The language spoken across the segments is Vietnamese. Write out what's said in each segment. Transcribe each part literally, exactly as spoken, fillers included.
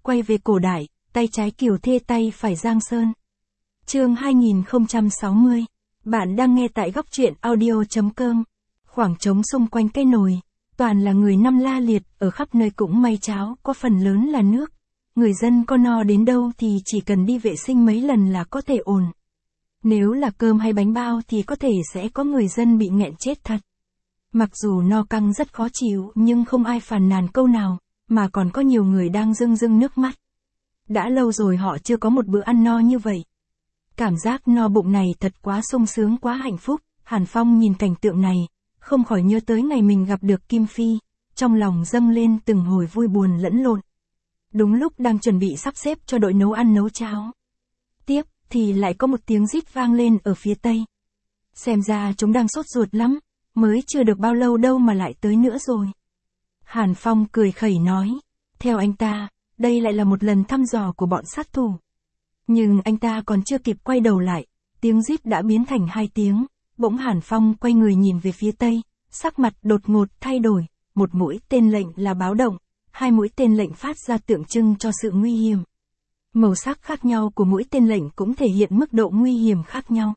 quay về cổ đại, tay trái Kiều Thê tay phải Giang Sơn. Chương hai nghìn không trăm sáu mươi. Bạn đang nghe tại góc truyện audio.com. Khoảng trống xung quanh cái nồi, toàn là người năm la liệt, ở khắp nơi cũng may cháo, có phần lớn là nước. Người dân có no đến đâu thì chỉ cần đi vệ sinh mấy lần là có thể ổn. Nếu là cơm hay bánh bao thì có thể sẽ có người dân bị nghẹn chết thật. Mặc dù no căng rất khó chịu nhưng không ai phàn nàn câu nào, mà còn có nhiều người đang rưng rưng nước mắt. Đã lâu rồi họ chưa có một bữa ăn no như vậy. Cảm giác no bụng này thật quá sung sướng, quá hạnh phúc. Hàn Phong nhìn cảnh tượng này, không khỏi nhớ tới ngày mình gặp được Kim Phi, trong lòng dâng lên từng hồi vui buồn lẫn lộn. Đúng lúc đang chuẩn bị sắp xếp cho đội nấu ăn nấu cháo. Tiếp thì lại có một tiếng rít vang lên ở phía tây. Xem ra chúng đang sốt ruột lắm, mới chưa được bao lâu đâu mà lại tới nữa rồi. Hàn Phong cười khẩy nói, theo anh ta, đây lại là một lần thăm dò của bọn sát thủ. Nhưng anh ta còn chưa kịp quay đầu lại, tiếng rít đã biến thành hai tiếng, bỗng Hàn Phong quay người nhìn về phía tây, sắc mặt đột ngột thay đổi, một mũi tên lệnh là báo động, hai mũi tên lệnh phát ra tượng trưng cho sự nguy hiểm. Màu sắc khác nhau của mũi tên lệnh cũng thể hiện mức độ nguy hiểm khác nhau.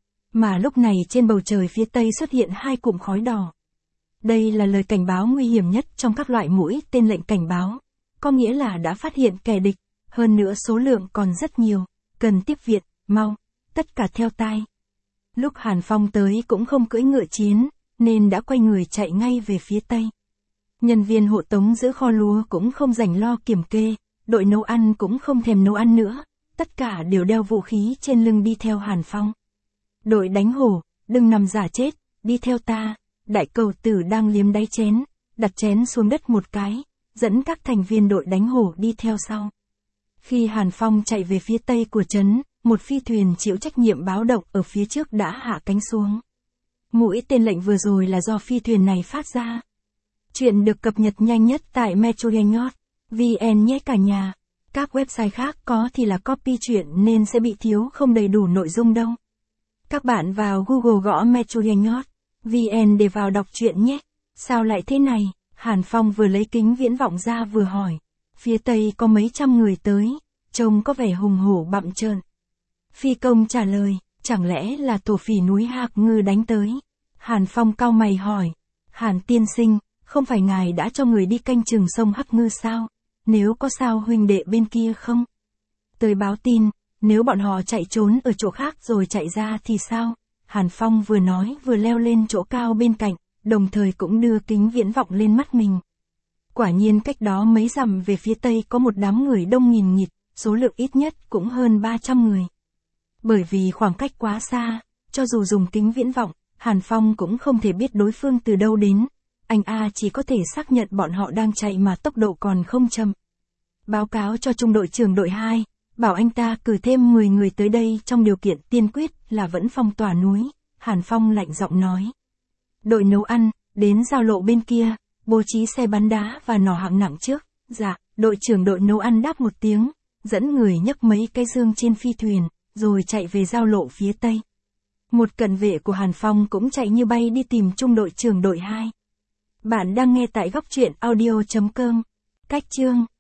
Mà lúc này trên bầu trời phía tây xuất hiện hai cụm khói đỏ. Đây là lời cảnh báo nguy hiểm nhất trong các loại mũi tên lệnh cảnh báo, có nghĩa là đã phát hiện kẻ địch, hơn nữa số lượng còn rất nhiều, cần tiếp viện, mau, tất cả theo tai. Lúc Hàn Phong tới cũng không cưỡi ngựa chiến, nên đã quay người chạy ngay về phía tây. Nhân viên hộ tống giữ kho lúa cũng không rảnh lo kiểm kê, đội nấu ăn cũng không thèm nấu ăn nữa, tất cả đều đeo vũ khí trên lưng đi theo Hàn Phong. Đội đánh hổ, đừng nằm giả chết, đi theo ta. Đại cầu tử đang liếm đáy chén, đặt chén xuống đất một cái, dẫn các thành viên đội đánh hổ đi theo sau. Khi Hàn Phong chạy về phía tây của trấn, một phi thuyền chịu trách nhiệm báo động ở phía trước đã hạ cánh xuống. Mũi tên lệnh vừa rồi là do phi thuyền này phát ra. Chuyện được cập nhật nhanh nhất tại metrohangout chấm vn nhé cả nhà. Các website khác có thì là copy chuyện nên sẽ bị thiếu không đầy đủ nội dung đâu. Các bạn vào Google gõ metrohangout chấm vn để vào đọc truyện nhé. Sao lại thế này? Hàn Phong vừa lấy kính viễn vọng ra vừa hỏi. Phía tây có mấy trăm người tới, trông có vẻ hùng hổ bặm trợn. Phi công trả lời, chẳng lẽ là thổ phỉ núi Hạc Ngư đánh tới? Hàn Phong cau mày hỏi, Hàn tiên sinh, không phải ngài đã cho người đi canh chừng sông Hắc Ngư sao? Nếu có sao huynh đệ bên kia không? Tới báo tin, nếu bọn họ chạy trốn ở chỗ khác rồi chạy ra thì sao? Hàn Phong vừa nói vừa leo lên chỗ cao bên cạnh, đồng thời cũng đưa kính viễn vọng lên mắt mình. Quả nhiên cách đó mấy dặm về phía tây có một đám người đông nghìn nghịt, số lượng ít nhất cũng hơn ba trăm người. Bởi vì khoảng cách quá xa, cho dù dùng kính viễn vọng, Hàn Phong cũng không thể biết đối phương từ đâu đến. Anh A chỉ có thể xác nhận bọn họ đang chạy mà tốc độ còn không chậm. Báo cáo cho trung đội trưởng đội hai, bảo anh ta cử thêm mười người tới đây trong điều kiện tiên quyết là vẫn phong tỏa núi. Hàn Phong lạnh giọng nói. Đội nấu ăn, đến giao lộ bên kia, bố trí xe bắn đá và nỏ hạng nặng trước. Dạ, đội trưởng đội nấu ăn đáp một tiếng, dẫn người nhấc mấy cái dương trên phi thuyền, rồi chạy về giao lộ phía tây. Một cận vệ của Hàn Phong cũng chạy như bay đi tìm trung đội trưởng đội hai. Bạn đang nghe tại góc truyện audio.com. Cách chương